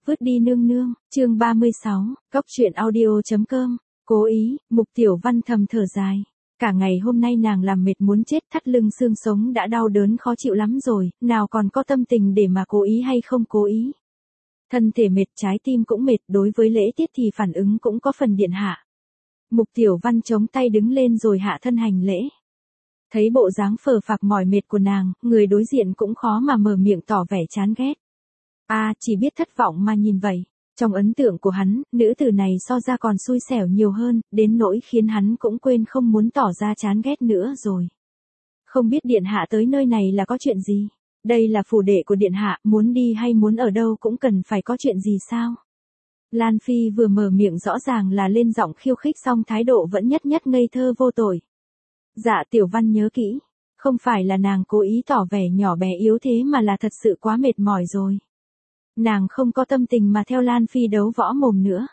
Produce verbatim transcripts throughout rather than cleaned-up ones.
Vứt đi nương nương, chương ba mươi sáu, Cốc truyện audio.com, cố ý, Mục Tiểu Văn thầm thở dài. Cả ngày hôm nay nàng làm mệt muốn chết, thắt lưng xương sống đã đau đớn khó chịu lắm rồi, nào còn có tâm tình để mà cố ý hay không cố ý. Thân thể mệt, trái tim cũng mệt, đối với lễ tiết thì phản ứng cũng có phần điện hạ. Mục Tiểu Văn chống tay đứng lên rồi hạ thân hành lễ. Thấy bộ dáng phờ phạc mỏi mệt của nàng, người đối diện cũng khó mà mở miệng tỏ vẻ chán ghét. A, à, chỉ biết thất vọng mà nhìn vậy. Trong ấn tượng của hắn, nữ tử này so ra còn xui xẻo nhiều hơn, đến nỗi khiến hắn cũng quên không muốn tỏ ra chán ghét nữa rồi. Không biết điện hạ tới nơi này là có chuyện gì? Đây là phủ đệ của điện hạ, muốn đi hay muốn ở đâu cũng cần phải có chuyện gì sao? Lan Phi vừa mở miệng rõ ràng là lên giọng khiêu khích, song thái độ vẫn nhất nhất ngây thơ vô tội. Dạ Tiểu Văn nhớ kỹ, không phải là nàng cố ý tỏ vẻ nhỏ bé yếu thế mà là thật sự quá mệt mỏi rồi. Nàng không có tâm tình mà theo Lan Phi đấu võ mồm nữa.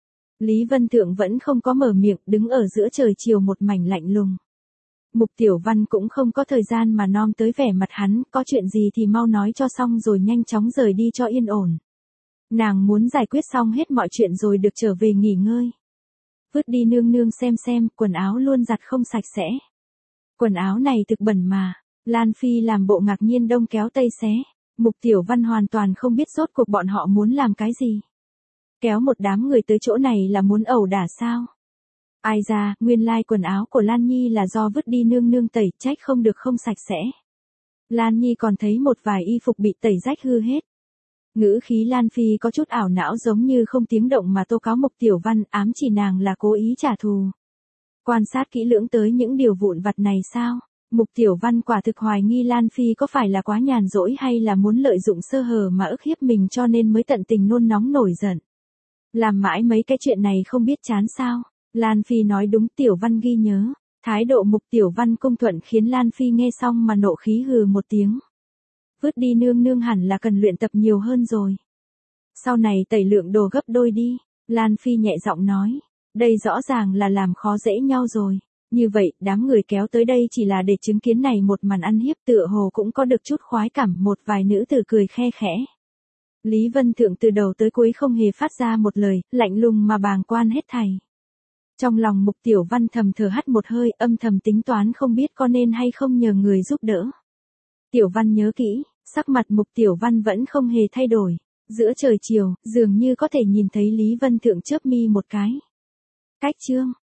Lý Vân Thượng vẫn không có mở miệng, đứng ở giữa trời chiều một mảnh lạnh lùng. Mục Tiểu Văn cũng không có thời gian mà nom tới vẻ mặt hắn, có chuyện gì thì mau nói cho xong rồi nhanh chóng rời đi cho yên ổn. Nàng muốn giải quyết xong hết mọi chuyện rồi được trở về nghỉ ngơi. Vứt đi nương nương xem xem, quần áo luôn giặt không sạch sẽ. Quần áo này thực bẩn mà. Lan Phi làm bộ ngạc nhiên đông kéo tây xé. Mục Tiểu Văn hoàn toàn không biết rốt cuộc bọn họ muốn làm cái gì. Kéo một đám người tới chỗ này là muốn ẩu đả sao? Ai ra, nguyên lai quần áo của Lan Nhi là do vứt đi nương nương tẩy, trách không được không sạch sẽ. Lan Nhi còn thấy một vài y phục bị tẩy rách hư hết. Ngữ khí Lan Phi có chút ảo não, giống như không tiếng động mà tố cáo Mục Tiểu Văn, ám chỉ nàng là cố ý trả thù. Quan sát kỹ lưỡng tới những điều vụn vặt này sao? Mục Tiểu Văn quả thực hoài nghi Lan Phi có phải là quá nhàn rỗi hay là muốn lợi dụng sơ hở mà ức hiếp mình cho nên mới tận tình nôn nóng nổi giận. Làm mãi mấy cái chuyện này không biết chán sao? Lan Phi nói đúng, Tiểu Văn ghi nhớ. Thái độ Mục Tiểu Văn cung thuận khiến Lan Phi nghe xong mà nộ khí hừ một tiếng. Vứt đi nương nương hẳn là cần luyện tập nhiều hơn rồi. Sau này tẩy lượng đồ gấp đôi đi. Lan Phi nhẹ giọng nói. Đây rõ ràng là làm khó dễ nhau rồi. Như vậy, đám người kéo tới đây chỉ là để chứng kiến này một màn ăn hiếp, tựa hồ cũng có được chút khoái cảm. Một vài nữ tử cười khe khẽ. Lý Vân Thượng từ đầu tới cuối không hề phát ra một lời, lạnh lùng mà bàng quan hết thảy. Trong lòng Mục Tiểu Văn thầm thở hắt một hơi, âm thầm tính toán không biết có nên hay không nhờ người giúp đỡ. Tiểu Văn nhớ kỹ, sắc mặt Mục Tiểu Văn vẫn không hề thay đổi. Giữa trời chiều, dường như có thể nhìn thấy Lý Vân Thượng chớp mi một cái. Cách chương